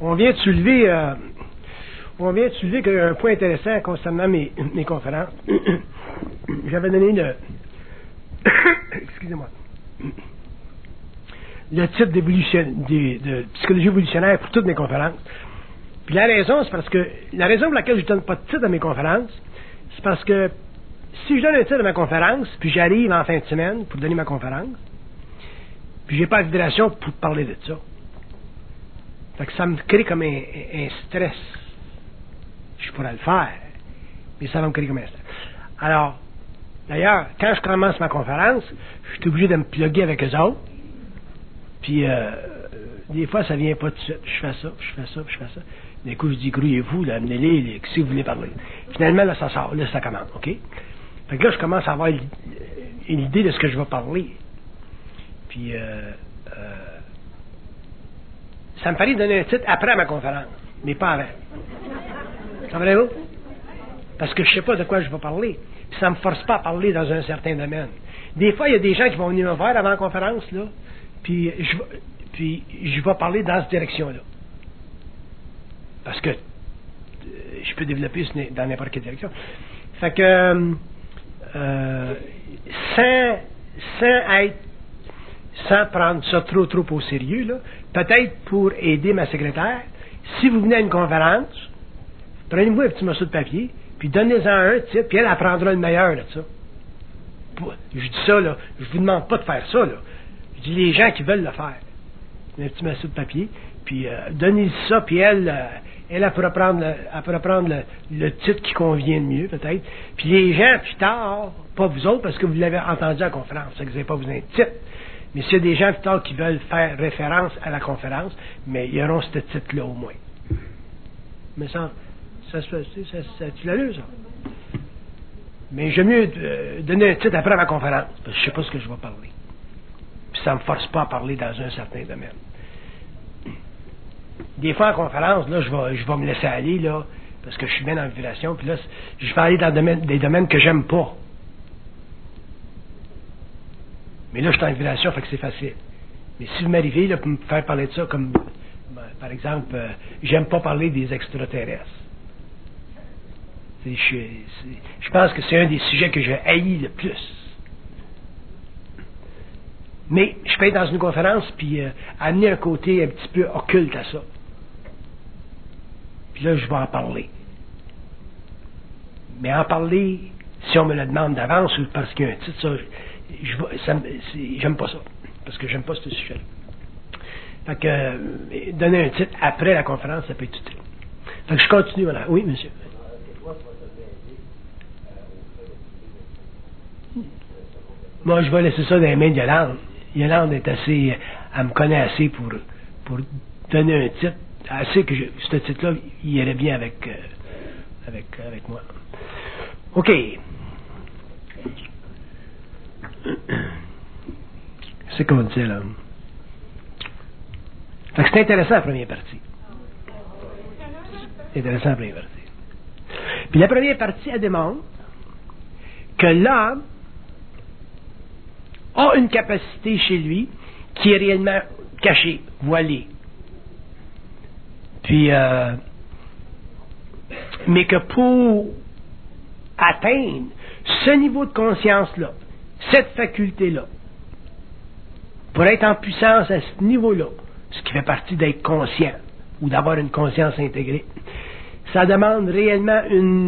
On vient de soulever un point intéressant concernant mes conférences. J'avais donné excusez-moi, le titre de psychologie évolutionnaire pour toutes mes conférences. Puis la raison pour laquelle je ne donne pas de titre à mes conférences, c'est parce que si je donne un titre à ma conférence, puis j'arrive en fin de semaine pour donner ma conférence, puis j'ai pas l'invitation pour parler de ça. Fait que ça me crée comme un stress. Je pourrais le faire, mais ça va me créer comme un stress. Alors, d'ailleurs, quand je commence ma conférence, je suis obligé de me plugger avec eux autres. Puis, des fois, ça vient pas tout de suite. Je fais ça. D'un coup, je dis, grouillez-vous, là, amenez-les, qui si vous voulez parler. Finalement, là, ça sort, là, ça commence, OK? Fait que là, je commence à avoir une idée de ce que je vais parler. Puis, ça me paraît donner un titre après ma conférence, mais pas avant. Comprenez-vous? Parce que je sais pas de quoi je vais parler. Puis ça me force pas à parler dans un certain domaine. Des fois, il y a des gens qui vont venir me voir avant la conférence, là, puis je vais parler dans cette direction-là. Parce que je peux développer dans n'importe quelle direction. Fait que sans prendre ça trop au sérieux, là, peut-être pour aider ma secrétaire, si vous venez à une conférence, prenez-vous un petit morceau de papier, puis donnez-en un titre, puis elle prendra le meilleur de ça. Je dis ça, là, je vous demande pas de faire ça, là. Je dis les gens qui veulent le faire. Un petit morceau de papier, puis donnez-y ça, puis elle pourra prendre le titre qui convient le mieux, peut-être. Puis les gens, plus tard, pas vous autres, parce que vous l'avez entendu à la conférence, ça que vous n'avez pas besoin de titre. Mais s'il y a des gens plus tard qui veulent faire référence à la conférence, mais ils auront ce titre-là au moins. Mais ça se fait, tu l'as lu, ça? Mais j'aime mieux donner un titre après ma conférence, parce que je ne sais pas ce que je vais parler. Puis ça ne me force pas à parler dans un certain domaine. Des fois, en conférence, là, je vais me laisser aller, là, parce que je suis bien dans la vibration, puis là, je vais aller dans des domaines que j'aime pas. Mais là, je suis en vibration, fait que c'est facile. Mais si vous m'arrivez, là, pour me faire parler de ça, comme, par exemple, j'aime pas parler des extraterrestres. Je pense que c'est un des sujets que je haïs le plus. Mais je peux être dans une conférence puis amener un côté un petit peu occulte à ça. Puis là, je vais en parler. Mais en parler, si on me le demande d'avance ou parce qu'il y a un titre, j'aime pas ça. Parce que j'aime pas ce sujet-là. Fait que donner un titre après la conférence, ça peut être utile. Fait que je continue, voilà. Oui, monsieur. Moi, je vais laisser ça dans les mains de Yolande. Yolande est assez, elle me connaît assez pour donner un titre, assez que ce titre-là, il irait bien avec moi. OK. C'est qu'on dit, là. Fait que c'est intéressant la première partie. C'est intéressant la première partie. Puis la première partie, elle démontre que l'homme a une capacité chez lui qui est réellement cachée, voilée. Puis, mais que pour atteindre ce niveau de conscience-là, cette faculté-là, pour être en puissance à ce niveau-là, ce qui fait partie d'être conscient ou d'avoir une conscience intégrée, ça demande réellement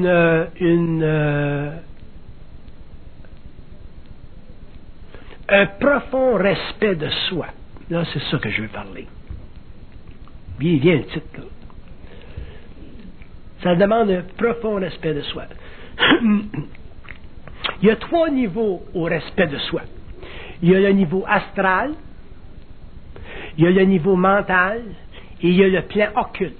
un profond respect de soi. Là, c'est ça que je veux parler. Bien le titre, là. Ça demande un profond respect de soi. Il y a 3 niveaux au respect de soi. Il y a le niveau astral, il y a le niveau mental et il y a le plan occulte.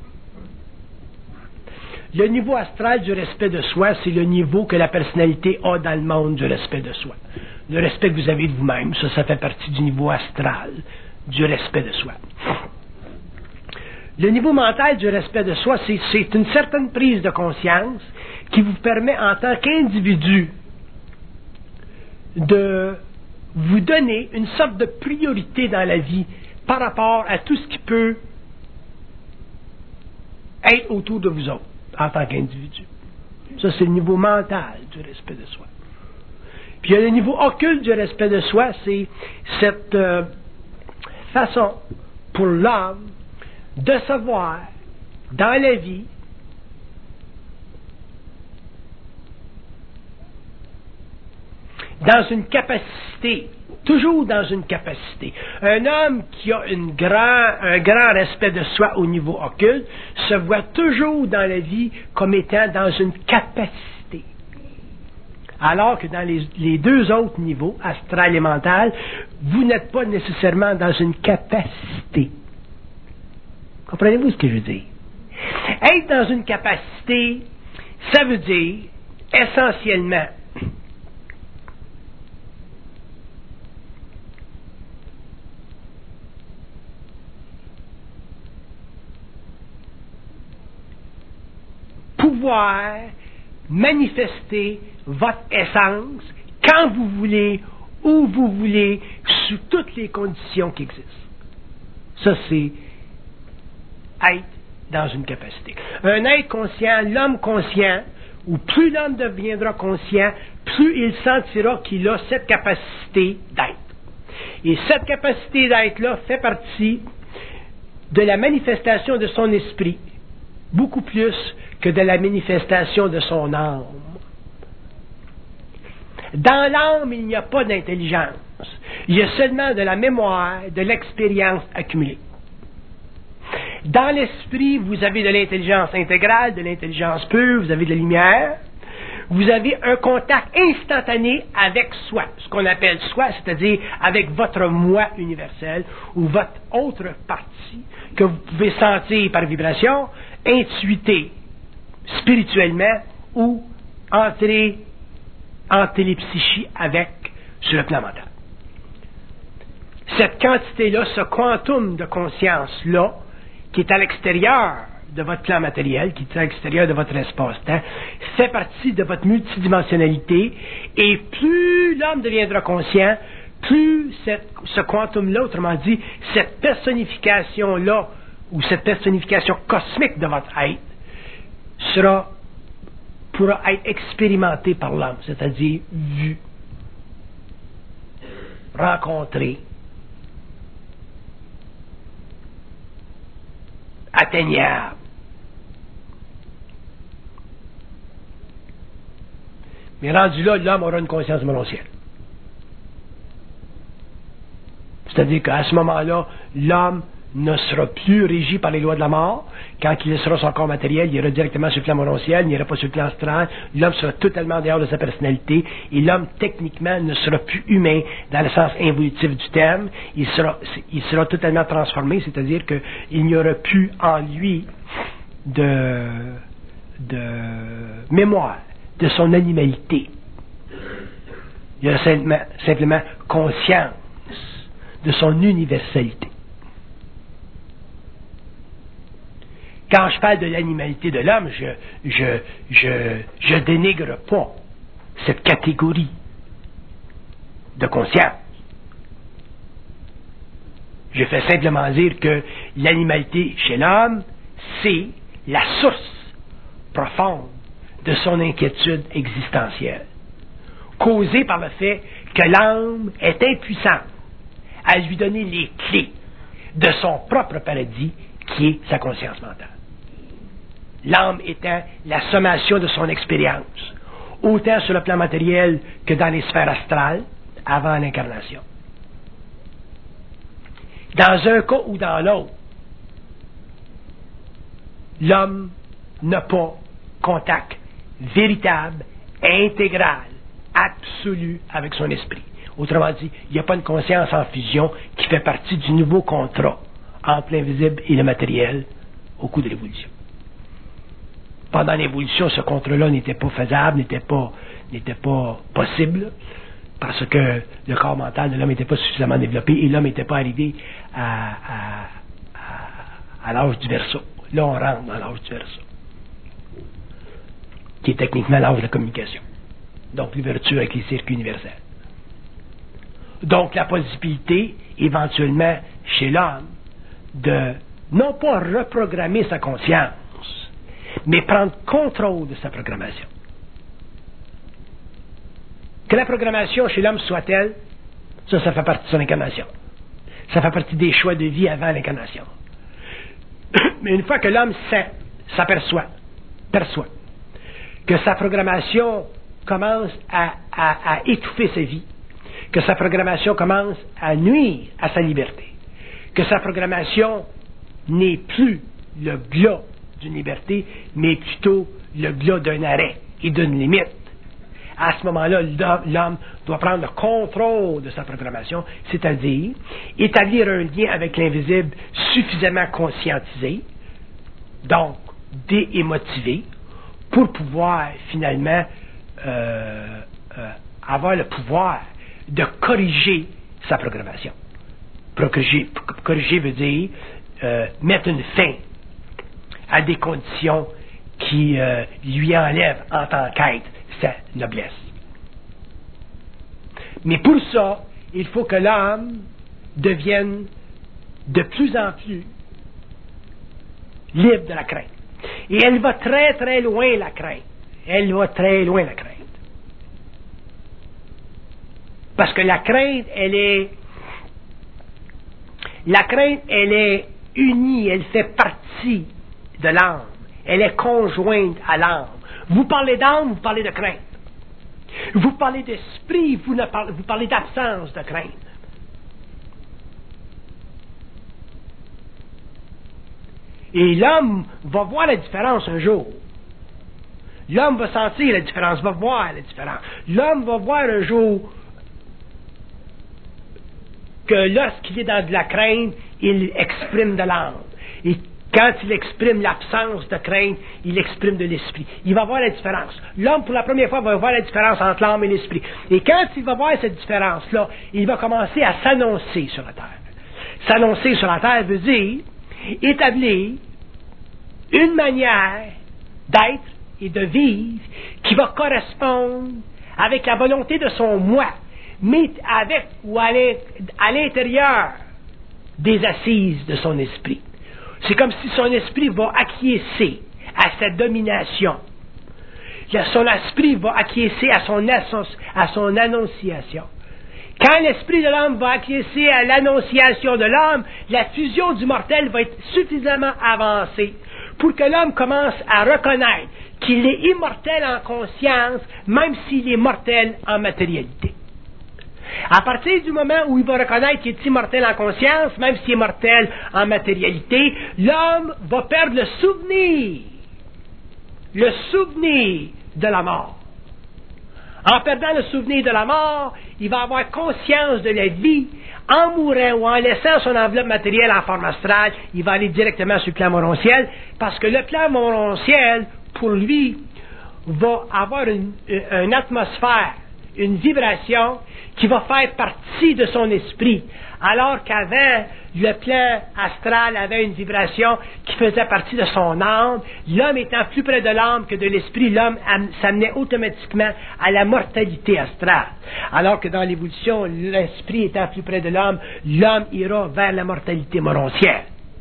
Le niveau astral du respect de soi, c'est le niveau que la personnalité a dans le monde du respect de soi. Le respect que vous avez de vous-même, ça fait partie du niveau astral du respect de soi. Le niveau mental du respect de soi, c'est une certaine prise de conscience qui vous permet en tant qu'individu de vous donner une sorte de priorité dans la vie par rapport à tout ce qui peut être autour de vous autres, en tant qu'individu. Ça, c'est le niveau mental du respect de soi. Puis il y a le niveau occulte du respect de soi, c'est cette façon pour l'homme de savoir dans la vie dans une capacité, toujours dans une capacité. Un homme qui a un grand respect de soi au niveau occulte se voit toujours dans la vie comme étant dans une capacité. Alors que dans les deux autres niveaux, astral et mental, vous n'êtes pas nécessairement dans une capacité. Comprenez-vous ce que je veux dire? Être dans une capacité, ça veut dire essentiellement pouvoir manifester votre essence quand vous voulez, où vous voulez, sous toutes les conditions qui existent. Ça, c'est être dans une capacité. Un être conscient, l'homme conscient, ou plus l'homme deviendra conscient, plus il sentira qu'il a cette capacité d'être. Et cette capacité d'être-là fait partie de la manifestation de son esprit, beaucoup plus que de la manifestation de son âme. Dans l'âme, il n'y a pas d'intelligence. Il y a seulement de la mémoire, de l'expérience accumulée. Dans l'esprit, vous avez de l'intelligence intégrale, de l'intelligence pure, vous avez de la lumière. Vous avez un contact instantané avec soi, ce qu'on appelle soi, c'est-à-dire avec votre moi universel ou votre autre partie que vous pouvez sentir par vibration, intuiter spirituellement ou entrer en télépsychie avec sur le plan mental. Cette quantité-là, ce quantum de conscience-là, qui est à l'extérieur de votre plan matériel, qui est à l'extérieur de votre espace-temps, fait partie de votre multidimensionnalité, et plus l'homme deviendra conscient, plus ce quantum-là, autrement dit, cette personnification-là, ou cette personnification cosmique de votre être, pourra être expérimentée par l'homme, c'est-à-dire vu, rencontré, atteignable. Mais rendu là, l'homme aura une conscience mononcielle. C'est-à-dire qu'à ce moment-là, l'homme ne sera plus régi par les lois de la mort. Quand il laissera son corps matériel, il ira directement sur le plan mononciel, il n'ira pas sur le plan astral. L'homme sera totalement dehors de sa personnalité et l'homme, techniquement, ne sera plus humain dans le sens involutif du terme. Il sera totalement transformé, c'est-à-dire qu'il n'y aura plus en lui de mémoire de son animalité. Il y aura simplement conscience de son universalité. Quand je parle de l'animalité de l'homme, je dénigre pas cette catégorie de conscience. Je fais simplement dire que l'animalité chez l'homme, c'est la source profonde de son inquiétude existentielle, causée par le fait que l'âme est impuissante à lui donner les clés de son propre paradis, qui est sa conscience mentale. L'âme étant la sommation de son expérience, autant sur le plan matériel que dans les sphères astrales, avant l'incarnation. Dans un cas ou dans l'autre, l'homme n'a pas contact véritable, intégral, absolu avec son esprit. Autrement dit, il n'y a pas une conscience en fusion qui fait partie du nouveau contrat entre l'invisible et le matériel au cours de l'évolution. Pendant l'évolution, ce contrat-là n'était pas faisable, n'était pas possible, parce que le corps mental de l'homme n'était pas suffisamment développé et l'homme n'était pas arrivé à l'âge du Verseau. Là, on rentre dans l'âge du Verseau, qui est techniquement l'âge de la communication. Donc, l'ouverture avec les circuits universels. Donc, la possibilité, éventuellement, chez l'homme, de non pas reprogrammer sa conscience, mais prendre contrôle de sa programmation. Que la programmation chez l'homme soit telle, ça fait partie de son incarnation. Ça fait partie des choix de vie avant l'incarnation. Mais une fois que l'homme perçoit que sa programmation commence à étouffer sa vie, que sa programmation commence à nuire à sa liberté, que sa programmation n'est plus le glas d'une liberté, mais plutôt le glas d'un arrêt et d'une limite. À ce moment-là, l'homme doit prendre le contrôle de sa programmation, c'est-à-dire établir un lien avec l'invisible suffisamment conscientisé, donc déémotivé, pour pouvoir finalement avoir le pouvoir de corriger sa programmation. Corriger veut dire mettre une fin à des conditions qui lui enlèvent en tant qu'être sa noblesse. Mais pour ça, il faut que l'âme devienne de plus en plus libre de la crainte. Et elle va très très loin, la crainte. Elle va très loin, la crainte. Parce que la crainte, elle est unie, elle fait partie de l'âme. Elle est conjointe à l'âme. Vous parlez d'âme, vous parlez de crainte. Vous parlez d'esprit, vous parlez d'absence de crainte. Et l'homme va voir la différence un jour. L'homme va sentir la différence, va voir la différence. L'homme va voir un jour que lorsqu'il est dans de la crainte, il exprime de l'âme. Et quand il exprime l'absence de crainte, il exprime de l'esprit. Il va voir la différence. L'homme, pour la première fois, va voir la différence entre l'âme et l'esprit. Et quand il va voir cette différence-là, il va commencer à s'annoncer sur la terre. S'annoncer sur la terre veut dire établir une manière d'être et de vivre qui va correspondre avec la volonté de son moi, mais avec ou à l'intérieur des assises de son esprit. C'est comme si son esprit va acquiescer à cette domination. Son esprit va acquiescer à son annonciation. Quand l'esprit de l'homme va acquiescer à l'annonciation de l'homme, la fusion du mortel va être suffisamment avancée pour que l'homme commence à reconnaître qu'il est immortel en conscience, même s'il est mortel en matérialité. À partir du moment où il va reconnaître qu'il est immortel en conscience, même s'il est mortel en matérialité, l'homme va perdre le souvenir de la mort. En perdant le souvenir de la mort, il va avoir conscience de la vie. En mourant ou en laissant son enveloppe matérielle en forme astrale, il va aller directement sur le plan morontiel, parce que le plan morontiel, pour lui, va avoir une atmosphère, une vibration qui va faire partie de son esprit, alors qu'avant, le plan astral avait une vibration qui faisait partie de son âme. L'homme étant plus près de l'âme que de l'esprit, l'homme s'amenait automatiquement à la mortalité astrale. Alors que dans l'évolution, l'esprit étant plus près de l'homme ira vers la mortalité morontielle.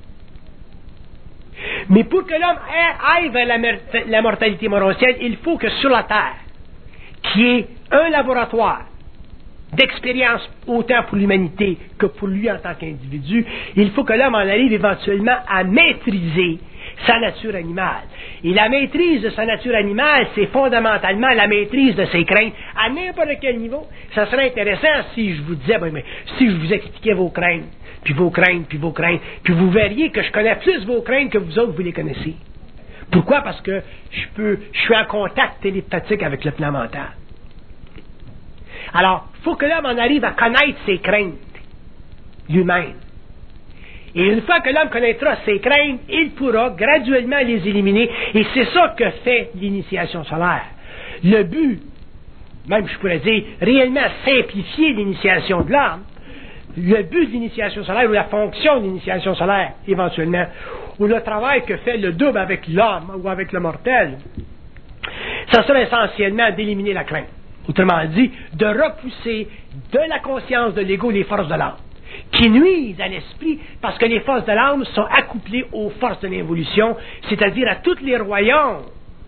Mais pour que l'homme aille vers la mortalité morontielle, il faut que sur la Terre, qui est un laboratoire d'expérience autant pour l'humanité que pour lui en tant qu'individu, il faut que l'homme en arrive éventuellement à maîtriser sa nature animale. Et la maîtrise de sa nature animale, c'est fondamentalement la maîtrise de ses craintes à n'importe quel niveau. Ça serait intéressant si je vous disais, si je vous expliquais vos craintes, puis vos craintes, puis vos craintes, puis vous verriez que je connais plus vos craintes que vous autres, vous les connaissez. Pourquoi? Parce que je suis en contact télépathique avec le plan mental. Alors, il faut que l'homme en arrive à connaître ses craintes lui-même. Et une fois que l'homme connaîtra ses craintes, il pourra graduellement les éliminer. Et c'est ça que fait l'initiation solaire. Le but, même je pourrais dire, réellement simplifier l'initiation de l'homme, le but de l'initiation solaire, ou la fonction de l'initiation solaire, éventuellement, ou le travail que fait le double avec l'homme ou avec le mortel, ça sera essentiellement d'éliminer la crainte. Autrement dit, de repousser de la conscience de l'ego les forces de l'âme. qui nuisent à l'esprit, parce que les forces de l'âme sont accouplées aux forces de l'évolution, c'est-à-dire à tous les royaumes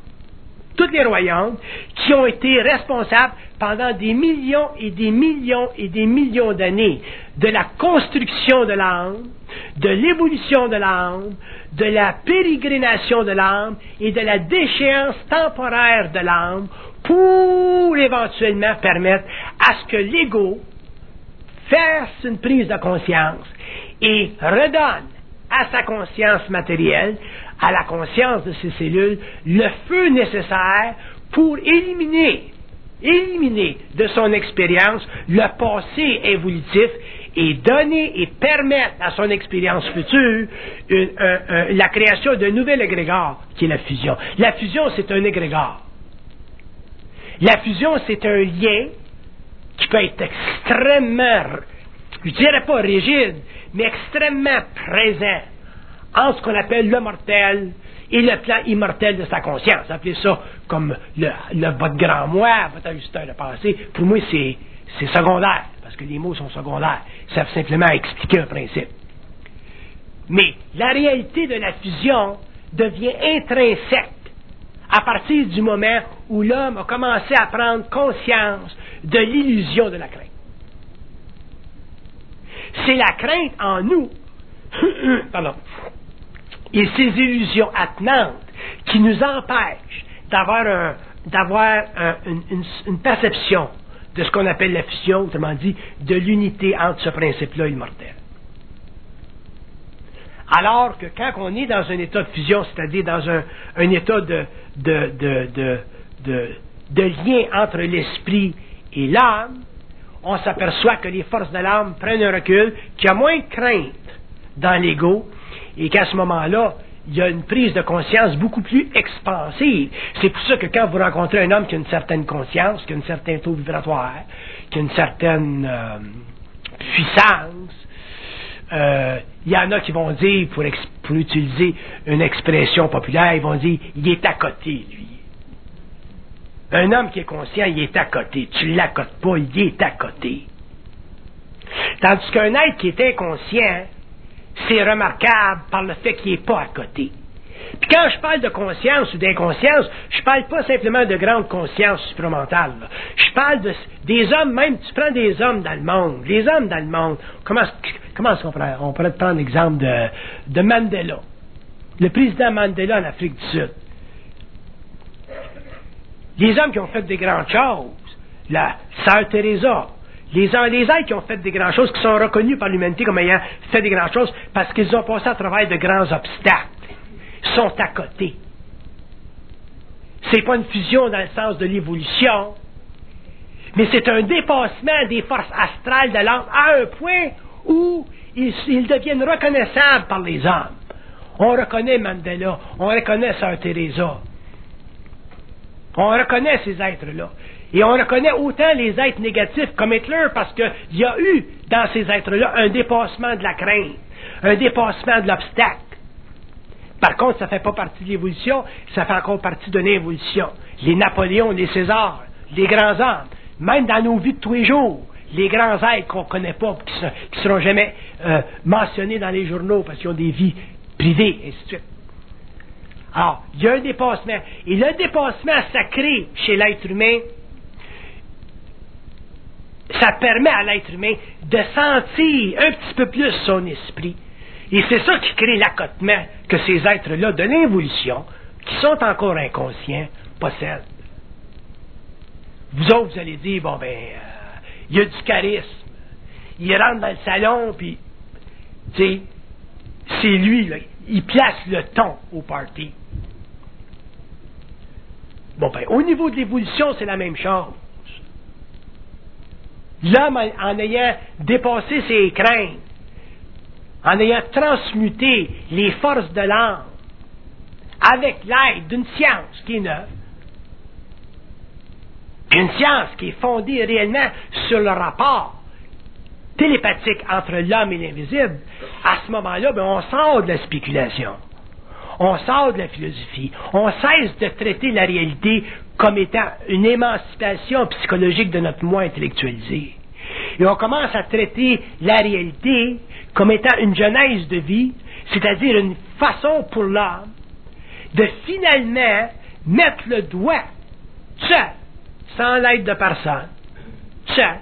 qui ont été responsables pendant des millions et des millions et des millions d'années de la construction de l'âme, de l'évolution de l'âme, de la pérégrination de l'âme et de la déchéance temporaire de l'âme pour éventuellement permettre à ce que l'ego fasse une prise de conscience et redonne à sa conscience matérielle, à la conscience de ses cellules, le feu nécessaire pour éliminer de son expérience le passé évolutif et donner et permettre à son expérience future la création d'un nouvel égrégore qui est la fusion. La fusion, c'est un égrégore. La fusion, c'est un lien qui peut être extrêmement, je dirais pas rigide, mais extrêmement présent entre ce qu'on appelle le mortel et le plan immortel de sa conscience. Appelez ça comme votre grand moi, votre ajusteur de passé. Pour moi, c'est secondaire, parce que les mots sont secondaires. Ça servent simplement à expliquer un principe. Mais la réalité de la fusion devient intrinsèque à partir du moment où l'homme a commencé à prendre conscience de l'illusion de la crainte. C'est la crainte en nous, et ces illusions attenantes qui nous empêchent d'avoir une perception de ce qu'on appelle la fusion, autrement dit, de l'unité entre ce principe-là et le mortel. Alors que quand on est dans un état de fusion, c'est-à-dire dans un état de lien entre l'esprit et l'âme, on s'aperçoit que les forces de l'âme prennent un recul, qu'il y a moins de crainte dans l'ego, et qu'à ce moment-là, il y a une prise de conscience beaucoup plus expansive. C'est pour ça que quand vous rencontrez un homme qui a une certaine conscience, qui a un certain taux vibratoire, qui a une certaine puissance, il y en a qui vont dire, pour utiliser une expression populaire, ils vont dire, il est à côté, lui. Un homme qui est conscient, il est à côté. Tu ne l'accotes pas, il est à côté. Tandis qu'un être qui est inconscient, c'est remarquable par le fait qu'il n'est pas à côté. Puis quand je parle de conscience ou d'inconscience, je parle pas simplement de grande conscience supramentale. Là. Je parle des hommes, même, tu prends des hommes dans le monde. Les hommes dans le monde, comment est-ce on pourrait prendre l'exemple de Mandela. Le président Mandela en Afrique du Sud. Les hommes qui ont fait des grandes choses, la Sœur Teresa, les êtres qui ont fait des grandes choses, qui sont reconnus par l'humanité comme ayant fait des grandes choses, parce qu'ils ont passé à travers de grands obstacles, sont à côté. C'est pas une fusion dans le sens de l'évolution, mais c'est un dépassement des forces astrales de l'âme à un point où ils deviennent reconnaissables par les hommes. On reconnaît Mandela, on reconnaît Sœur Teresa. On reconnaît ces êtres-là. Et on reconnaît autant les êtres négatifs comme Hitler parce qu'il y a eu dans ces êtres-là un dépassement de la crainte, un dépassement de l'obstacle. Par contre, ça ne fait pas partie de l'évolution, ça fait encore partie de l'évolution. Les Napoléons, les Césars, les grands hommes, même dans nos vies de tous les jours, les grands êtres qu'on ne connaît pas, qui ne seront jamais mentionnés dans les journaux parce qu'ils ont des vies privées, et ainsi de suite. Alors, il y a un dépassement. Et le dépassement sacré chez l'être humain, ça permet à l'être humain de sentir un petit peu plus son esprit. Et c'est ça qui crée l'accotement que ces êtres-là de l'évolution, qui sont encore inconscients, possèdent. Vous autres, vous allez dire, il y a du charisme. Il rentre dans le salon, puis, tu sais, c'est lui, là, il place le ton au party. Au niveau de l'évolution, c'est la même chose. L'homme, en ayant dépassé ses craintes, en ayant transmuté les forces de l'âme, avec l'aide d'une science qui est neuve, une science qui est fondée réellement sur le rapport télépathique entre l'homme et l'invisible, à ce moment-là, on sort de la spéculation. On sort de la philosophie. On cesse de traiter la réalité comme étant une émancipation psychologique de notre moi intellectualisé. Et on commence à traiter la réalité comme étant une genèse de vie, c'est-à-dire une façon pour l'homme de finalement mettre le doigt, seul, sans l'aide de personne, seul,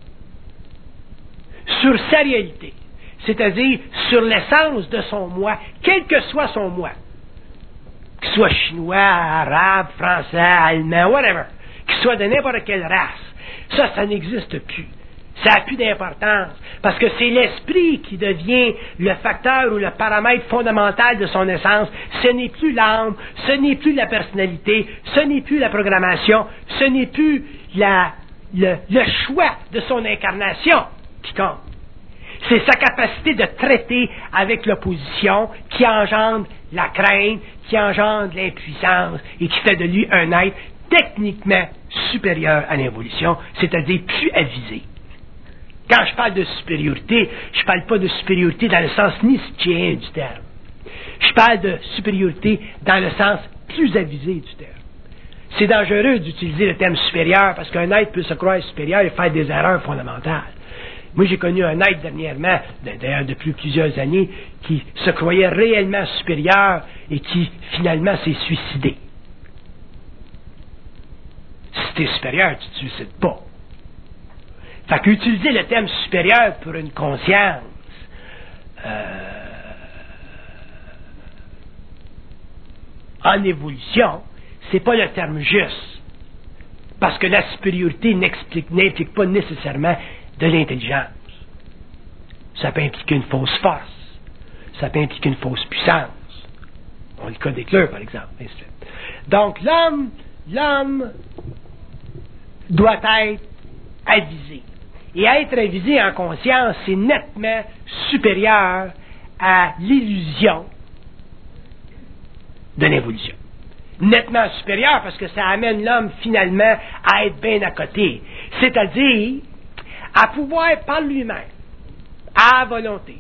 sur sa réalité, c'est-à-dire sur l'essence de son moi, quel que soit son moi, qu'il soit chinois, arabe, français, allemand, whatever, qu'il soit de n'importe quelle race. Ça n'existe plus. Ça n'a plus d'importance, parce que c'est l'esprit qui devient le facteur ou le paramètre fondamental de son essence. Ce n'est plus l'âme, ce n'est plus la personnalité, ce n'est plus la programmation, ce n'est plus le choix de son incarnation qui compte. C'est sa capacité de traiter avec l'opposition qui engendre la crainte, qui engendre l'impuissance et qui fait de lui un être techniquement supérieur à l'évolution, c'est-à-dire plus avisé. Quand je parle de supériorité, je ne parle pas de supériorité dans le sens nietzschéen du terme. Je parle de supériorité dans le sens plus avisé du terme. C'est dangereux d'utiliser le terme supérieur parce qu'un être peut se croire supérieur et faire des erreurs fondamentales. Moi, j'ai connu un être dernièrement, d'ailleurs depuis plusieurs années, qui se croyait réellement supérieur et qui, finalement, s'est suicidé. Si tu es supérieur, tu ne te suicides pas. Fait qu'utiliser le terme supérieur pour une conscience en évolution, c'est pas le terme juste. Parce que la supériorité n'implique pas nécessairement de l'intelligence. Ça peut impliquer une fausse force. Ça peut impliquer une fausse puissance. On le cas des cleurs, par exemple. Donc, l'homme doit être avisé. Et être avisé en conscience, c'est nettement supérieur à l'illusion de l'évolution. Nettement supérieur parce que ça amène l'homme finalement à être bien à côté. C'est-à-dire à pouvoir par lui-même, à volonté,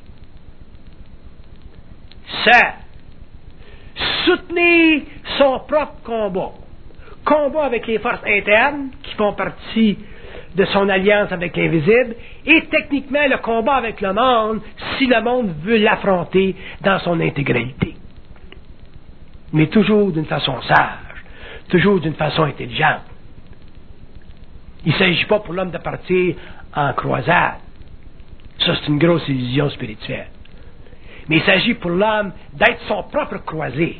soutenir son propre combat avec les forces internes qui font partie de son alliance avec l'invisible, et techniquement le combat avec le monde si le monde veut l'affronter dans son intégralité. Mais toujours d'une façon sage, toujours d'une façon intelligente. Il ne s'agit pas pour l'homme de partir en croisade. Ça, c'est une grosse illusion spirituelle. Mais il s'agit pour l'homme d'être son propre croisé,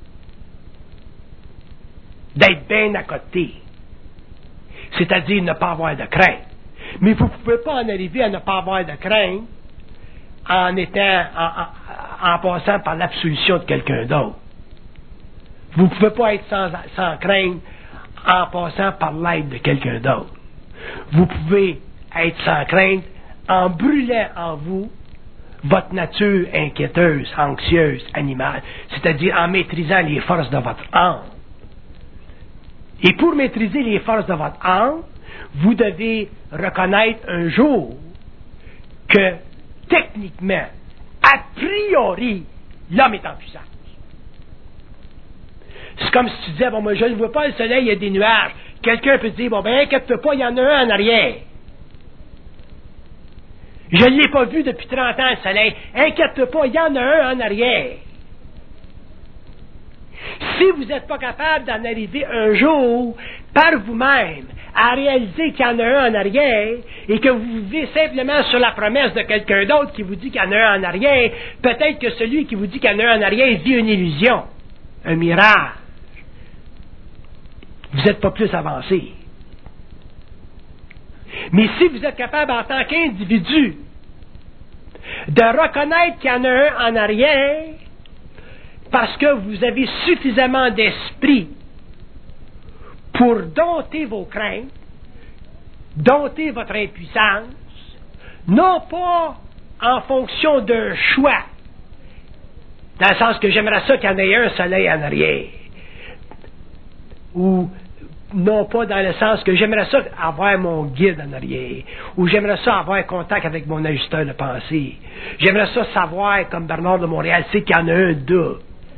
d'être bien à côté, c'est-à-dire ne pas avoir de crainte. Mais vous ne pouvez pas en arriver à ne pas avoir de crainte en passant par l'absolution de quelqu'un d'autre. Vous ne pouvez pas être sans crainte en passant par l'aide de quelqu'un d'autre. Vous pouvez être sans crainte en brûlant en vous votre nature inquiéteuse, anxieuse, animale, c'est-à-dire en maîtrisant les forces de votre âme. Et pour maîtriser les forces de votre âme, vous devez reconnaître un jour que, techniquement, a priori, l'homme est en puissance. C'est comme si tu disais, bon, moi, je ne vois pas le soleil, il y a des nuages. Quelqu'un peut te dire, bon, ben, inquiète-toi pas, il y en a un en arrière. Je ne l'ai pas vu depuis 30 ans, le soleil. Inquiète-toi pas, il y en a un en arrière. Si vous n'êtes pas capable d'en arriver un jour, par vous-même, à réaliser qu'il y en a un en arrière, et que vous vivez simplement sur la promesse de quelqu'un d'autre qui vous dit qu'il y en a un en arrière, peut-être que celui qui vous dit qu'il y en a un en arrière vit une illusion, un mirage. Vous n'êtes pas plus avancé. Mais si vous êtes capable, en tant qu'individu, de reconnaître qu'il y en a un en arrière, parce que vous avez suffisamment d'esprit pour dompter vos craintes, dompter votre impuissance, non pas en fonction d'un choix, dans le sens que j'aimerais ça qu'il y en ait un soleil en arrière, ou non pas dans le sens que j'aimerais ça avoir mon guide en arrière, ou j'aimerais ça avoir contact avec mon ajusteur de pensée, j'aimerais ça savoir, comme Bernard de Montréal, c'est qu'il y en a un d'eux.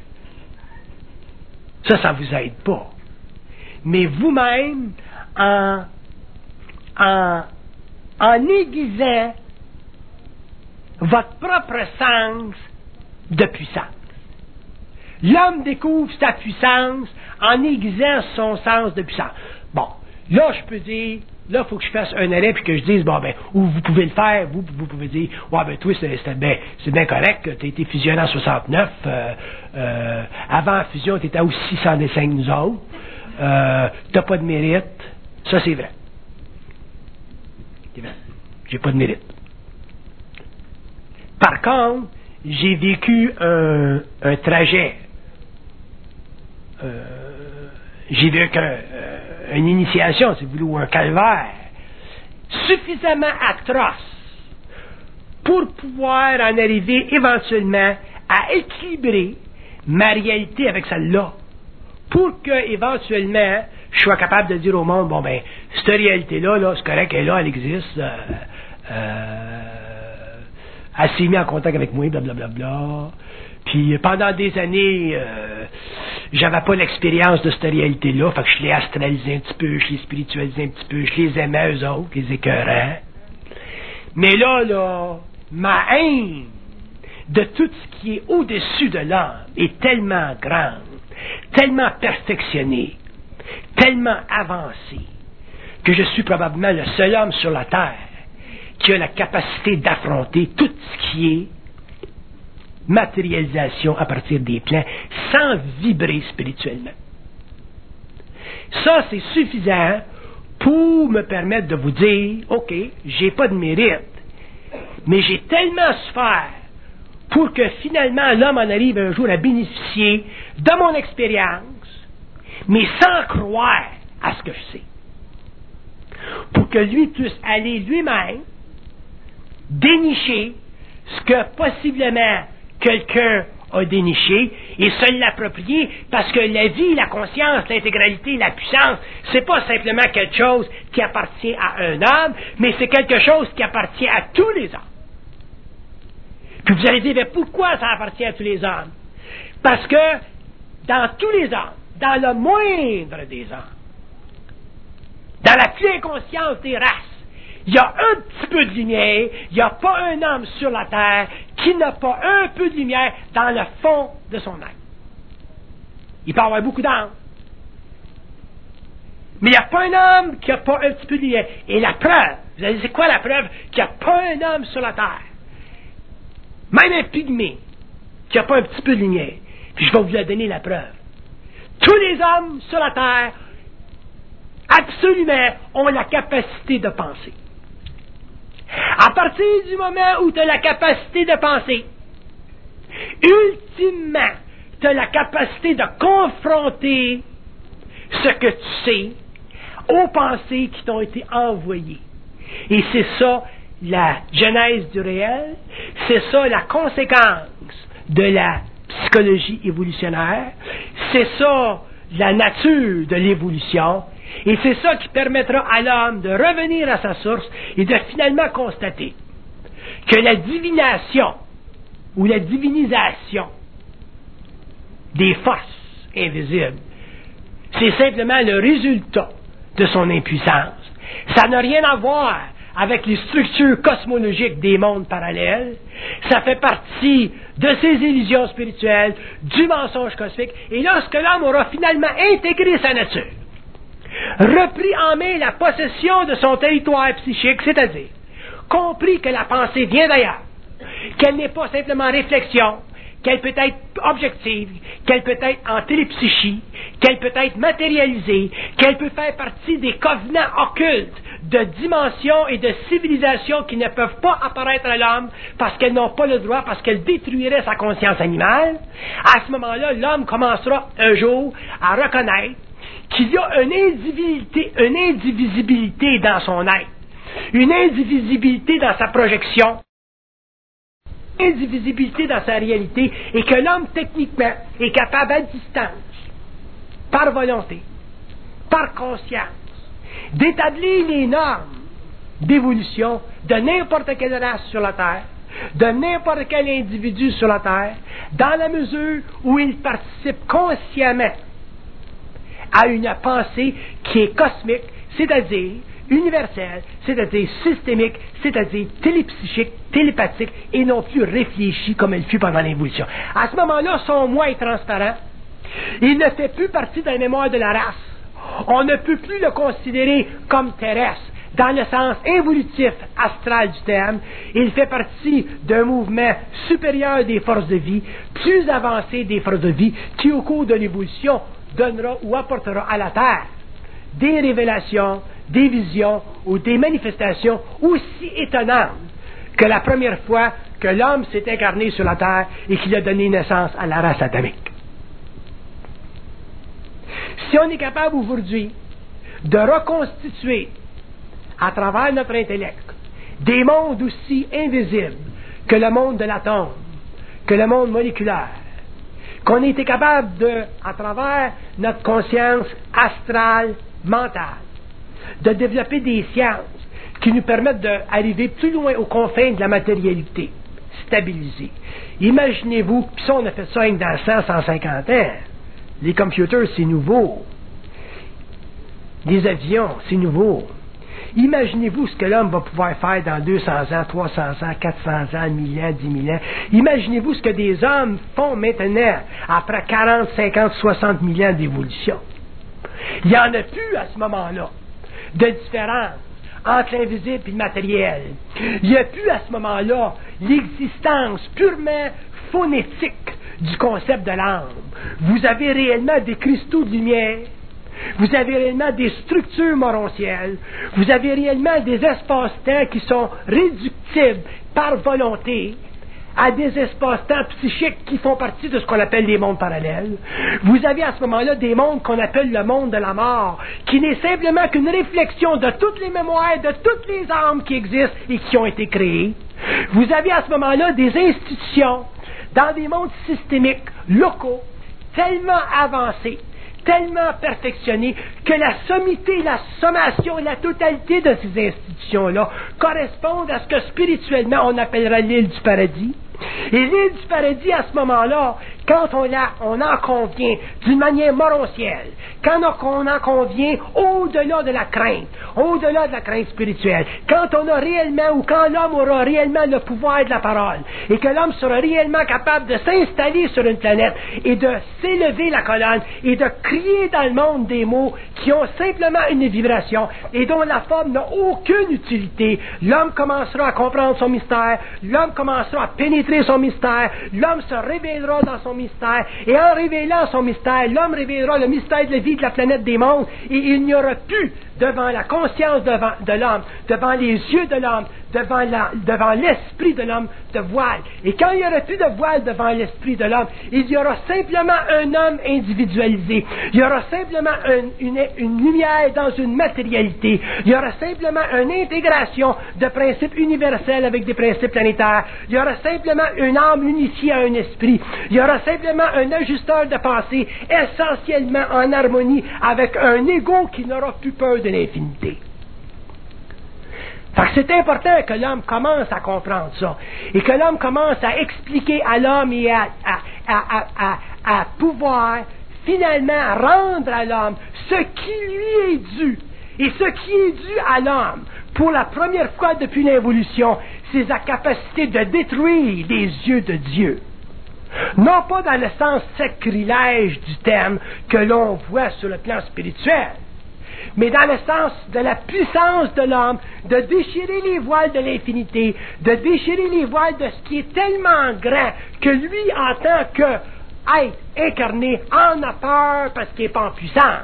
Ça ne vous aide pas. Mais vous-même, en en aiguisant votre propre sens de puissance. L'homme découvre sa puissance en aiguisant son sens de puissance. Bon, là, je peux dire, là, il faut que je fasse un arrêt puis que je dise, bon, ben, ou vous pouvez le faire, vous pouvez dire, ouais, ben, toi, c'est bien correct, tu as été fusionné en 69, avant la fusion, tu étais aussi 605 nous autres, t'as pas de mérite, ça, c'est vrai. C'est vrai. J'ai pas de mérite. Par contre, j'ai vécu un trajet. J'ai vécu une initiation, si vous voulez, ou un calvaire suffisamment atroce pour pouvoir en arriver éventuellement à équilibrer ma réalité avec celle-là, pour que éventuellement je sois capable de dire au monde, bon ben, cette réalité-là, là, c'est correct, elle est là, elle existe, elle s'est mise en contact avec moi, blablabla. Puis pendant des années, j'avais pas l'expérience de cette réalité-là, fait que je l'ai astralisé un petit peu, je l'ai spiritualisé un petit peu, je les aimais eux autres, les écœurants. Mais là, ma haine de tout ce qui est au-dessus de l'âme est tellement grande, tellement perfectionnée, tellement avancée, que je suis probablement le seul homme sur la terre qui a la capacité d'affronter tout ce qui est matérialisation à partir des plans sans vibrer spirituellement. Ça, c'est suffisant pour me permettre de vous dire, OK, j'ai pas de mérite, mais j'ai tellement souffert pour que finalement l'homme en arrive un jour à bénéficier de mon expérience, mais sans croire à ce que je sais. Pour que lui puisse aller lui-même dénicher ce que possiblement quelqu'un a déniché et se l'approprier, parce que la vie, la conscience, l'intégralité, la puissance, c'est pas simplement quelque chose qui appartient à un homme, mais c'est quelque chose qui appartient à tous les hommes. Puis vous allez dire, mais pourquoi ça appartient à tous les hommes? Parce que dans tous les hommes, dans le moindre des hommes, dans la plus inconscience des races, il y a un petit peu de lumière, il n'y a pas un homme sur la terre qui n'a pas un peu de lumière dans le fond de son être. Il peut y avoir beaucoup d'âmes. Mais il n'y a pas un homme qui n'a pas un petit peu de lumière. Et la preuve, vous allez dire, c'est quoi la preuve qu'il n'y a pas un homme sur la terre? Même un pygmée qui n'a pas un petit peu de lumière. Puis je vais vous la donner la preuve. Tous les hommes sur la terre, absolument, ont la capacité de penser. À partir du moment où tu as la capacité de penser, ultimement, tu as la capacité de confronter ce que tu sais aux pensées qui t'ont été envoyées. Et c'est ça la genèse du réel, c'est ça la conséquence de la psychologie évolutionnaire, c'est ça la nature de l'évolution. Et c'est ça qui permettra à l'homme de revenir à sa source et de finalement constater que la divination ou la divinisation des forces invisibles, c'est simplement le résultat de son impuissance. Ça n'a rien à voir avec les structures cosmologiques des mondes parallèles. Ça fait partie de ces illusions spirituelles, du mensonge cosmique. Et lorsque l'homme aura finalement intégré sa nature, repris en main la possession de son territoire psychique, c'est-à-dire compris que la pensée vient d'ailleurs, qu'elle n'est pas simplement réflexion, qu'elle peut être objective, qu'elle peut être en télépsychie, qu'elle peut être matérialisée, qu'elle peut faire partie des covenants occultes de dimensions et de civilisations qui ne peuvent pas apparaître à l'homme parce qu'elles n'ont pas le droit, parce qu'elles détruiraient sa conscience animale. À ce moment-là, l'homme commencera un jour à reconnaître qu'il y a une indivisibilité dans son être, une indivisibilité dans sa projection, une indivisibilité dans sa réalité, et que l'homme, techniquement, est capable à distance, par volonté, par conscience, d'établir les normes d'évolution de n'importe quelle race sur la Terre, de n'importe quel individu sur la Terre, dans la mesure où il participe consciemment à une pensée qui est cosmique, c'est-à-dire universelle, c'est-à-dire systémique, c'est-à-dire télépsychique, télépathique, et non plus réfléchie comme elle fut pendant l'évolution. À ce moment-là, son moi est transparent. Il ne fait plus partie de la mémoire de la race. On ne peut plus le considérer comme terrestre, dans le sens évolutif astral du terme. Il fait partie d'un mouvement supérieur des forces de vie, plus avancé des forces de vie, qui au cours de l'évolution donnera ou apportera à la Terre des révélations, des visions ou des manifestations aussi étonnantes que la première fois que l'homme s'est incarné sur la Terre et qu'il a donné naissance à la race adamique. Si on est capable aujourd'hui de reconstituer à travers notre intellect des mondes aussi invisibles que le monde de l'atome, que le monde moléculaire, qu'on a été capable de, à travers notre conscience astrale, mentale, de développer des sciences qui nous permettent d'arriver plus loin aux confins de la matérialité, stabilisée. Imaginez-vous, puis ça on a fait ça dans 150 ans, les computers c'est nouveau, les avions c'est nouveau. Imaginez-vous ce que l'homme va pouvoir faire dans 200 ans, 300 ans, 400 ans, 1000 ans, 10 000 ans. Imaginez-vous ce que des hommes font maintenant, après 40, 50, 60 000 ans d'évolution. Il n'y en a plus à ce moment-là de différence entre l'invisible et le matériel. Il n'y a plus à ce moment-là l'existence purement phonétique du concept de l'âme. Vous avez réellement des cristaux de lumière. Vous avez réellement des structures morontielles. Vous avez réellement des espaces-temps qui sont réductibles par volonté à des espaces-temps psychiques qui font partie de ce qu'on appelle les mondes parallèles. Vous avez à ce moment-là des mondes qu'on appelle le monde de la mort, qui n'est simplement qu'une réflexion de toutes les mémoires, de toutes les âmes qui existent et qui ont été créées. Vous avez à ce moment-là des institutions dans des mondes systémiques, locaux, tellement avancés, tellement perfectionnés que la sommité, la sommation, la totalité de ces institutions-là correspondent à ce que spirituellement on appellera l'île du paradis. Et l'île du paradis, à ce moment-là, quand on en convient d'une manière morontielle, quand on en convient au-delà de la crainte spirituelle, quand on a réellement, ou quand l'homme aura réellement le pouvoir de la parole, et que l'homme sera réellement capable de s'installer sur une planète, et de s'élever la colonne, et de crier dans le monde des mots qui ont simplement une vibration, et dont la forme n'a aucune utilité, l'homme commencera à comprendre son mystère, l'homme commencera à pénétrer son mystère, l'homme se révélera dans son mystère, et en révélant son mystère, l'homme révélera le mystère de la vie de la planète des mondes, et il n'y aura plus devant la conscience de l'homme, devant les yeux de l'homme, devant l'esprit de l'homme, de voile. Et quand il n'y aura plus de voile devant l'esprit de l'homme, il y aura simplement un homme individualisé. Il y aura simplement une lumière dans une matérialité. Il y aura simplement une intégration de principes universels avec des principes planétaires. Il y aura simplement une âme unifiée à un esprit. Il y aura simplement un ajusteur de pensée essentiellement en harmonie avec un ego qui n'aura plus peur de l'infinité. Parce que c'est important que l'homme commence à comprendre ça, et que l'homme commence à expliquer à l'homme et à pouvoir finalement rendre à l'homme ce qui lui est dû. Et ce qui est dû à l'homme, pour la première fois depuis l'évolution, c'est sa capacité de détruire les yeux de Dieu. Non pas dans le sens sacrilège du terme que l'on voit sur le plan spirituel, mais dans le sens de la puissance de l'homme, de déchirer les voiles de l'infinité, de déchirer les voiles de ce qui est tellement grand que lui, en tant qu'être incarné, en a peur parce qu'il n'est pas en puissance.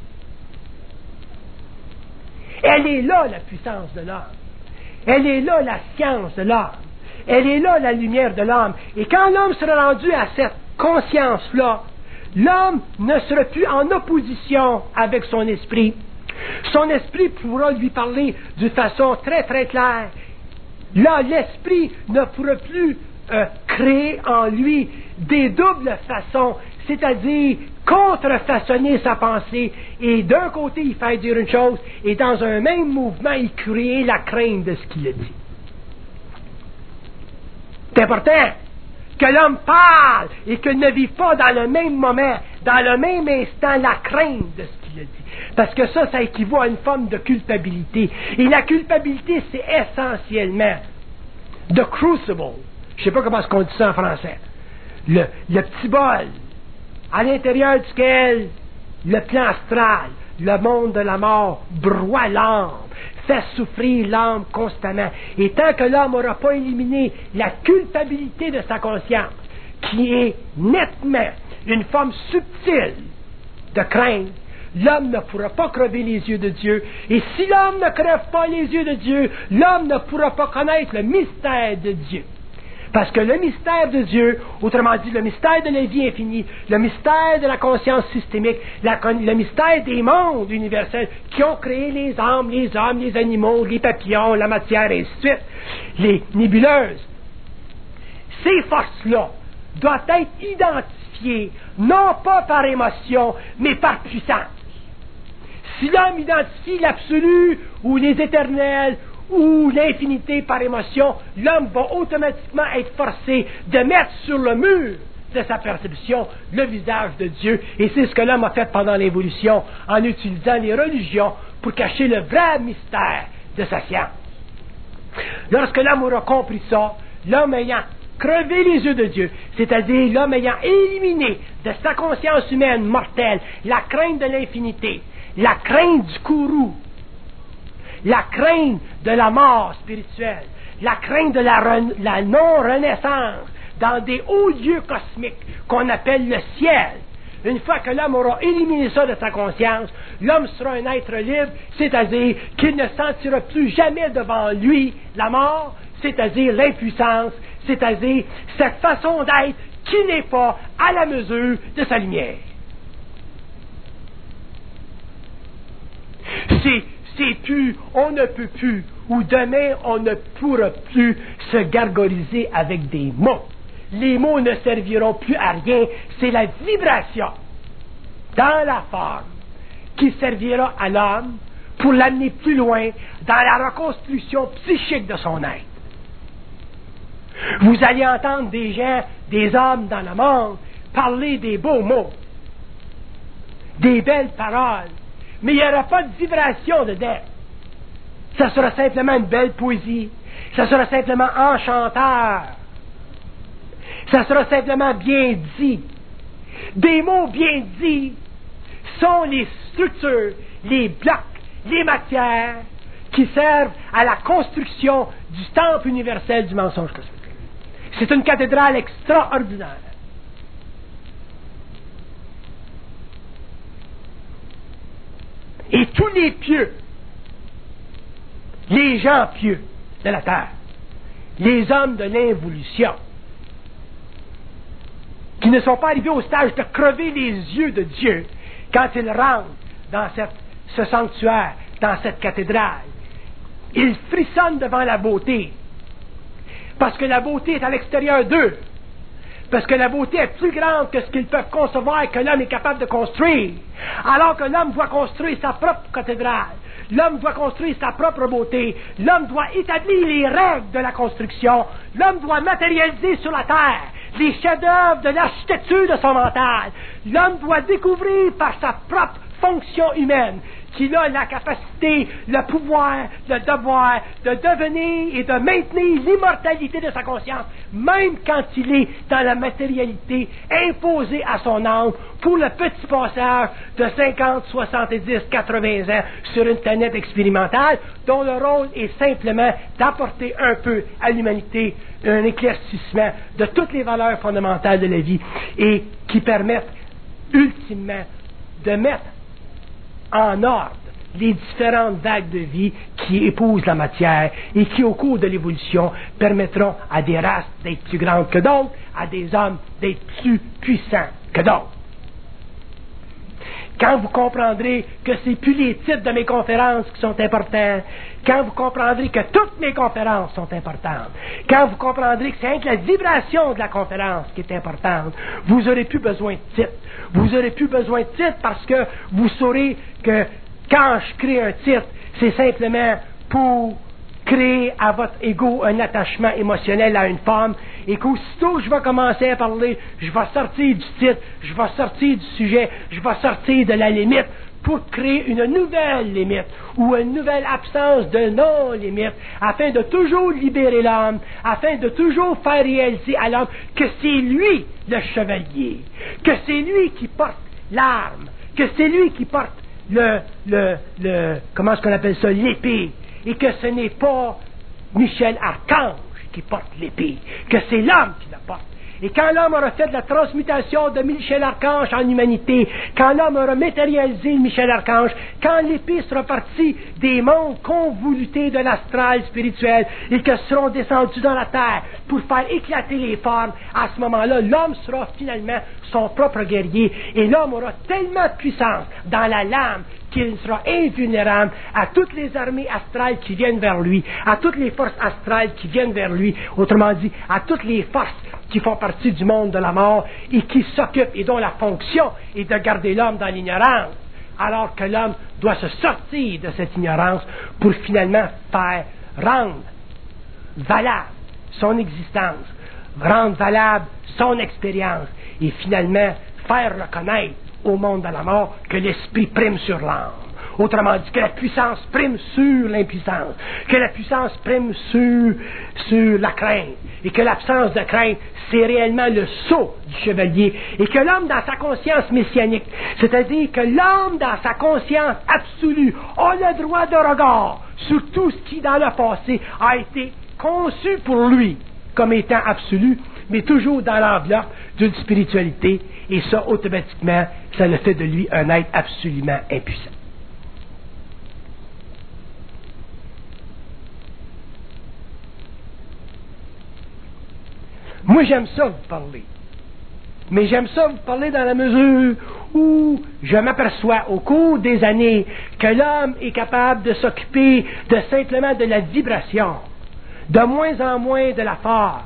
Elle est là, la puissance de l'homme. Elle est là, la science de l'homme. Elle est là, la lumière de l'homme. Et quand l'homme sera rendu à cette conscience-là, l'homme ne sera plus en opposition avec son esprit. Son esprit pourra lui parler d'une façon très très claire. Là, l'esprit ne pourra plus créer en lui des doubles façons, c'est-à-dire contrefaçonner sa pensée, et d'un côté il fait dire une chose, et dans un même mouvement il crée la crainte de ce qu'il a dit. C'est important que l'homme parle et qu'il ne vit pas dans le même moment, dans le même instant, la crainte de ce qu'il Bible le dit. Parce que ça équivaut à une forme de culpabilité. Et la culpabilité, c'est essentiellement the crucible. Je ne sais pas comment on dit ça en français. Le petit bol à l'intérieur duquel le plan astral, le monde de la mort, broie l'âme, fait souffrir l'âme constamment. Et tant que l'homme n'aura pas éliminé la culpabilité de sa conscience, qui est nettement une forme subtile de crainte, l'homme ne pourra pas crever les yeux de Dieu. Et si l'homme ne crève pas les yeux de Dieu, l'homme ne pourra pas connaître le mystère de Dieu. Parce que le mystère de Dieu, autrement dit, le mystère de la vie infinie, le mystère de la conscience systémique, le mystère des mondes universels qui ont créé les âmes, les hommes, les animaux, les papillons, la matière, et ainsi de suite, les nébuleuses, ces forces-là doivent être identifiées, non pas par émotion, mais par puissance. Si l'homme identifie l'absolu ou les éternels ou l'infinité par émotion, l'homme va automatiquement être forcé de mettre sur le mur de sa perception le visage de Dieu. Et c'est ce que l'homme a fait pendant l'évolution en utilisant les religions pour cacher le vrai mystère de sa science. Lorsque l'homme aura compris ça, l'homme ayant crevé les yeux de Dieu, c'est-à-dire l'homme ayant éliminé de sa conscience humaine mortelle la crainte de l'infinité, la crainte du courroux, la crainte de la mort spirituelle, la crainte de la non-renaissance dans des hauts lieux cosmiques qu'on appelle le ciel. Une fois que l'homme aura éliminé ça de sa conscience, l'homme sera un être libre, c'est-à-dire qu'il ne sentira plus jamais devant lui la mort, c'est-à-dire l'impuissance, c'est-à-dire cette façon d'être qui n'est pas à la mesure de sa lumière. C'est plus, on ne peut plus, ou demain on ne pourra plus se gargariser avec des mots. Les mots ne serviront plus à rien, c'est la vibration dans la forme qui servira à l'homme pour l'amener plus loin dans la reconstruction psychique de son être. Vous allez entendre des gens, des hommes dans le monde, parler des beaux mots, des belles paroles, mais il n'y aura pas de vibration dedans. Ça sera simplement une belle poésie. Ça sera simplement enchanteur. Ça sera simplement bien dit. Des mots bien dits sont les structures, les blocs, les matières qui servent à la construction du temple universel du mensonge cosmique. C'est une cathédrale extraordinaire. Et tous les pieux, les gens pieux de la terre, les hommes de l'involution, qui ne sont pas arrivés au stage de crever les yeux de Dieu quand ils rentrent dans ce sanctuaire, dans cette cathédrale, ils frissonnent devant la beauté, parce que la beauté est à l'extérieur d'eux. Parce que la beauté est plus grande que ce qu'ils peuvent concevoir et que l'homme est capable de construire. Alors que l'homme doit construire sa propre cathédrale. L'homme doit construire sa propre beauté. L'homme doit établir les règles de la construction. L'homme doit matérialiser sur la terre les chefs-d'œuvre de l'architecture de son mental. L'homme doit découvrir par sa propre fonction humaine qu'il a la capacité, le pouvoir, le devoir de devenir et de maintenir l'immortalité de sa conscience, même quand il est dans la matérialité imposée à son âme pour le petit passage de 50, 70, 80 ans sur une planète expérimentale dont le rôle est simplement d'apporter un peu à l'humanité un éclaircissement de toutes les valeurs fondamentales de la vie et qui permettent ultimement de mettre en ordre les différentes vagues de vie qui épousent la matière et qui, au cours de l'évolution, permettront à des races d'être plus grandes que d'autres, à des hommes d'être plus puissants que d'autres. Quand vous comprendrez que c'est plus les titres de mes conférences qui sont importants, quand vous comprendrez que toutes mes conférences sont importantes, quand vous comprendrez que c'est rien que la vibration de la conférence qui est importante, vous n'aurez plus besoin de titres. Vous n'aurez plus besoin de titres parce que vous saurez que quand je crée un titre, c'est simplement pour créer à votre ego un attachement émotionnel à une femme et qu'aussitôt je vais commencer à parler, je vais sortir du titre, je vais sortir du sujet, je vais sortir de la limite pour créer une nouvelle limite ou une nouvelle absence de non-limite afin de toujours libérer l'homme, afin de toujours faire réaliser à l'homme que c'est lui le chevalier, que c'est lui qui porte l'arme, que c'est lui qui porte comment est-ce qu'on appelle ça, l'épée, et que ce n'est pas Michel Archange qui porte l'épée, que c'est l'homme qui la porte. Et quand l'homme aura fait de la transmutation de Michel Archange en humanité, quand l'homme aura matérialisé Michel Archange, quand l'épée sera partie des mondes convolutés de l'astral spirituel et que seront descendus dans la terre pour faire éclater les formes, à ce moment-là, l'homme sera finalement son propre guerrier et l'homme aura tellement de puissance dans la lame qu'il sera invulnérable à toutes les armées astrales qui viennent vers lui, à toutes les forces astrales qui viennent vers lui, autrement dit, à toutes les forces qui font partie du monde de la mort et qui s'occupent et dont la fonction est de garder l'homme dans l'ignorance, alors que l'homme doit se sortir de cette ignorance pour finalement faire rendre valable son existence, rendre valable son expérience et finalement faire reconnaître au monde de la mort que l'esprit prime sur l'âme. Autrement dit, que la puissance prime sur l'impuissance, que la puissance prime sur la crainte, et que l'absence de crainte, c'est réellement le sceau du chevalier, et que l'homme dans sa conscience messianique, c'est-à-dire que l'homme dans sa conscience absolue a le droit de regard sur tout ce qui dans le passé a été conçu pour lui comme étant absolu, mais toujours dans l'enveloppe d'une spiritualité, et ça, automatiquement, ça le fait de lui un être absolument impuissant. Moi, j'aime ça vous parler. Mais j'aime ça vous parler dans la mesure où je m'aperçois au cours des années que l'homme est capable de s'occuper de simplement de la vibration, de moins en moins de la forme.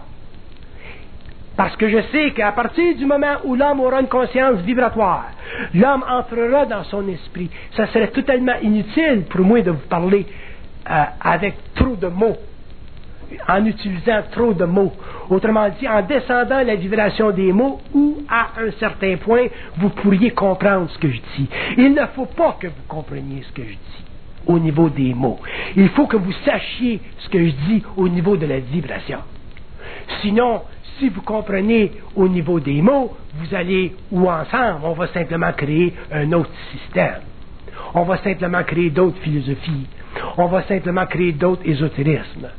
Parce que je sais qu'à partir du moment où l'homme aura une conscience vibratoire, l'homme entrera dans son esprit. Ça serait totalement inutile pour moi de vous parler avec trop de mots, en utilisant trop de mots. Autrement dit, en descendant la vibration des mots, où à un certain point, vous pourriez comprendre ce que je dis. Il ne faut pas que vous compreniez ce que je dis au niveau des mots. Il faut que vous sachiez ce que je dis au niveau de la vibration. Sinon, si vous comprenez au niveau des mots, vous allez, ou ensemble, on va simplement créer un autre système. On va simplement créer d'autres philosophies. On va simplement créer d'autres ésotérismes.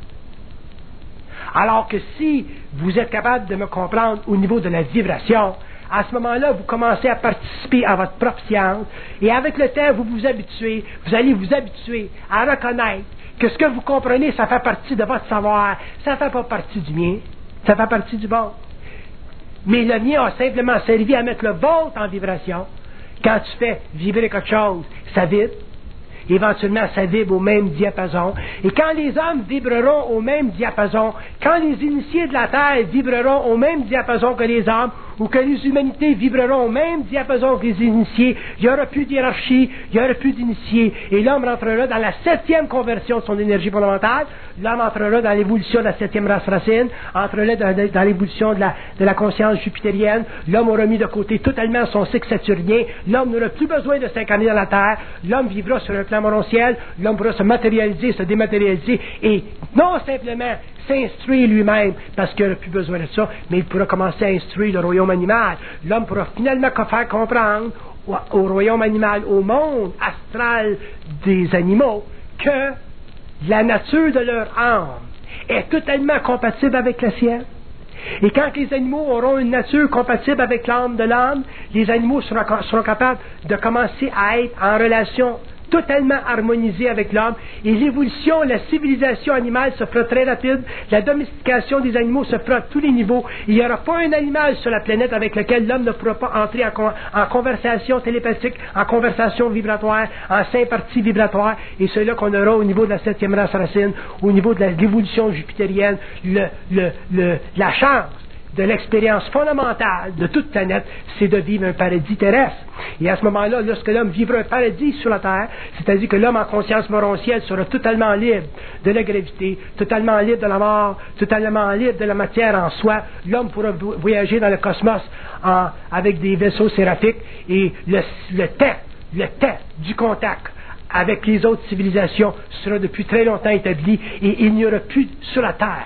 Alors que si vous êtes capable de me comprendre au niveau de la vibration, à ce moment-là, vous commencez à participer à votre propre science, et avec le temps, vous vous habituez, vous allez vous habituer à reconnaître que ce que vous comprenez, ça fait partie de votre savoir, ça ne fait pas partie du mien, ça fait partie du bon. Mais le mien a simplement servi à mettre le vôtre en vibration. Quand tu fais vibrer quelque chose, ça vibre. Éventuellement, ça vibre au même diapason. Et quand les hommes vibreront au même diapason, quand les initiés de la Terre vibreront au même diapason que les hommes, ou que les humanités vibreront au même diapason que les initiés, il n'y aura plus d'hiérarchie, il n'y aura plus d'initiés, et l'homme rentrera dans la 7e conversion de son énergie fondamentale, l'homme entrera dans l'évolution de la 7e race racine, entrera dans l'évolution de la conscience jupitérienne, l'homme aura mis de côté totalement son cycle saturnien, l'homme n'aura plus besoin de s'incarner dans la Terre, l'homme vivra sur un plan morontiel, l'homme pourra se matérialiser, se dématérialiser, et non simplement s'instruire lui-même, parce qu'il n'aura plus besoin de ça, mais il pourra commencer à instruire le royaume animal. L'homme pourra finalement faire comprendre au royaume animal, au monde astral des animaux, que la nature de leur âme est totalement compatible avec la sienne. Et quand les animaux auront une nature compatible avec l'âme de l'homme, les animaux seront capables de commencer à être en relation totalement harmonisé avec l'homme, et l'évolution, la civilisation animale se fera très rapide, la domestication des animaux se fera à tous les niveaux, il n'y aura pas un animal sur la planète avec lequel l'homme ne pourra pas entrer en conversation télépathique, en conversation vibratoire, en sympathie vibratoire, et c'est là qu'on aura au niveau de la 7e race racine, au niveau de l'évolution jupitérienne, la chance de l'expérience fondamentale de toute planète, c'est de vivre un paradis terrestre. Et à ce moment-là, lorsque l'homme vivra un paradis sur la terre, c'est-à-dire que l'homme en conscience morontielle sera totalement libre de la gravité, totalement libre de la mort, totalement libre de la matière en soi, l'homme pourra voyager dans le cosmos avec des vaisseaux séraphiques, et le temps du contact avec les autres civilisations sera depuis très longtemps établi, et il n'y aura plus sur la terre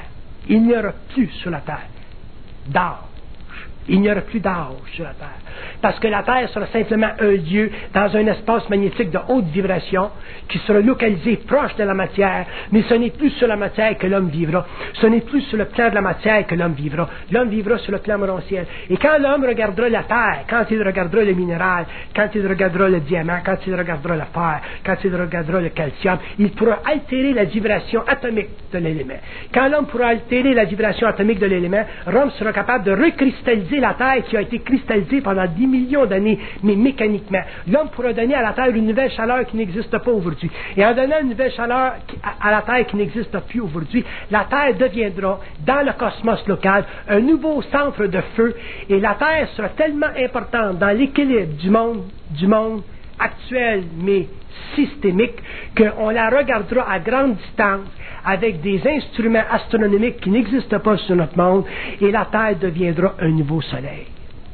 d'âge. Il n'y aura plus d'âge sur la Terre. Parce que la Terre sera simplement un lieu dans un espace magnétique de haute vibration qui sera localisé proche de la matière, mais ce n'est plus sur la matière que l'homme vivra. Ce n'est plus sur le plan de la matière que l'homme vivra. L'homme vivra sur le plan morontiel. Et quand l'homme regardera la Terre, quand il regardera le minéral, quand il regardera le diamant, quand il regardera le fer, quand il regardera le calcium, il pourra altérer la vibration atomique de l'élément. Quand l'homme pourra altérer la vibration atomique de l'élément, l'homme sera capable de recristalliser la Terre qui a été cristallisée pendant 10 millions d'années, mais mécaniquement. L'homme pourra donner à la Terre une nouvelle chaleur qui n'existe pas aujourd'hui. Et en donnant une nouvelle chaleur à la Terre qui n'existe plus aujourd'hui, la Terre deviendra, dans le cosmos local, un nouveau centre de feu, et la Terre sera tellement importante dans l'équilibre du monde actuel, mais systémique, qu'on la regardera à grande distance avec des instruments astronomiques qui n'existent pas sur notre monde, et la Terre deviendra un nouveau soleil.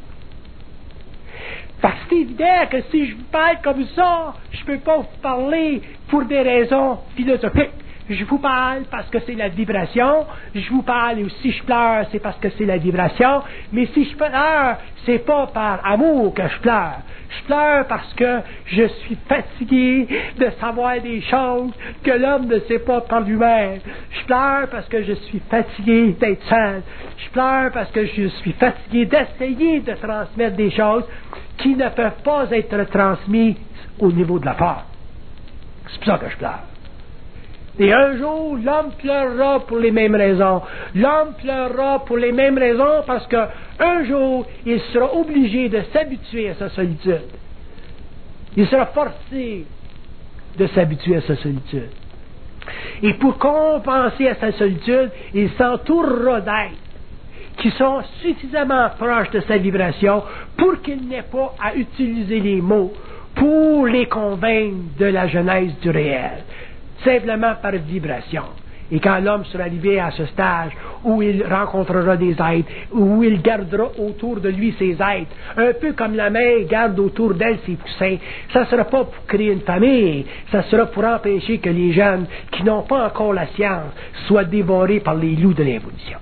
Parce que c'est évident que si je vous parle comme ça, je ne peux pas vous parler pour des raisons philosophiques. Je vous parle parce que c'est la vibration. Je vous parle, et si je pleure, c'est parce que c'est la vibration. Mais si je pleure, c'est pas par amour que je pleure. Je pleure parce que je suis fatigué de savoir des choses que l'homme ne sait pas par lui-même. Je pleure parce que je suis fatigué d'être seul. Je pleure parce que je suis fatigué d'essayer de transmettre des choses qui ne peuvent pas être transmises au niveau de la forme. C'est pour ça que je pleure. Et un jour, l'homme pleurera pour les mêmes raisons. L'homme pleurera pour les mêmes raisons parce que un jour, il sera obligé de s'habituer à sa solitude. Il sera forcé de s'habituer à sa solitude. Et pour compenser à sa solitude, il s'entourera d'êtres qui sont suffisamment proches de sa vibration pour qu'il n'ait pas à utiliser les mots pour les convaincre de la genèse du réel. Simplement par vibration. Et quand l'homme sera arrivé à ce stage où il rencontrera des êtres, où il gardera autour de lui ses êtres, un peu comme la mère garde autour d'elle ses poussins, ça ne sera pas pour créer une famille, ça sera pour empêcher que les jeunes qui n'ont pas encore la science soient dévorés par les loups de l'évolution.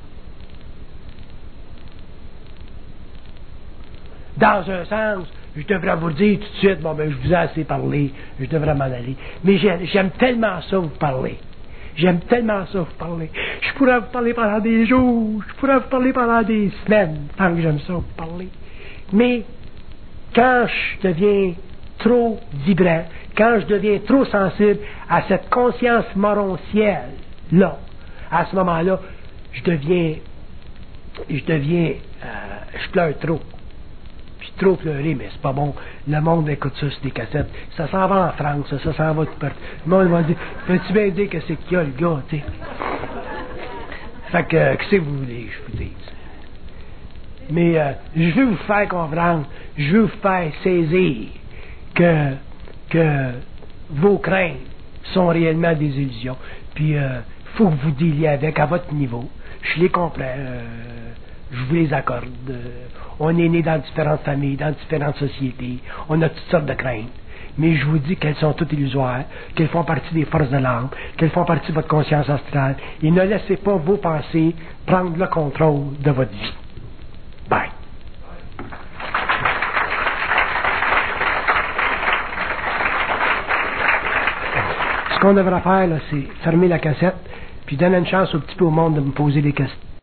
Dans un sens, je devrais vous dire tout de suite, bon ben je vous ai assez parlé, je devrais m'en aller. Mais j'aime tellement ça vous parler. J'aime tellement ça vous parler. Je pourrais vous parler pendant des jours, je pourrais vous parler pendant des semaines, tant que j'aime ça vous parler. Mais quand je deviens trop vibrant, quand je deviens trop sensible à cette conscience morontielle-là, à ce moment-là, je pleure trop. Trop pleurer, mais c'est pas bon. Le monde écoute ça sur des cassettes. Ça s'en va en France, ça s'en va tout partout. Le monde va dire, peux-tu bien dire que c'est qu'il y a le gars, tu sais. Fait que, qu'est-ce que vous voulez, je vous dise. Mais je veux vous faire comprendre, je veux vous faire saisir que vos craintes sont réellement des illusions. Puis, faut que vous dealiez avec à votre niveau. Je les comprends. Je vous les accorde. On est né dans différentes familles, dans différentes sociétés. On a toutes sortes de craintes. Mais je vous dis qu'elles sont toutes illusoires, qu'elles font partie des forces de l'âme, qu'elles font partie de votre conscience astrale. Et ne laissez pas vos pensées prendre le contrôle de votre vie. Bye. Ce qu'on devrait faire, là, c'est fermer la cassette, puis donner une chance un petit peu au monde de me poser des questions.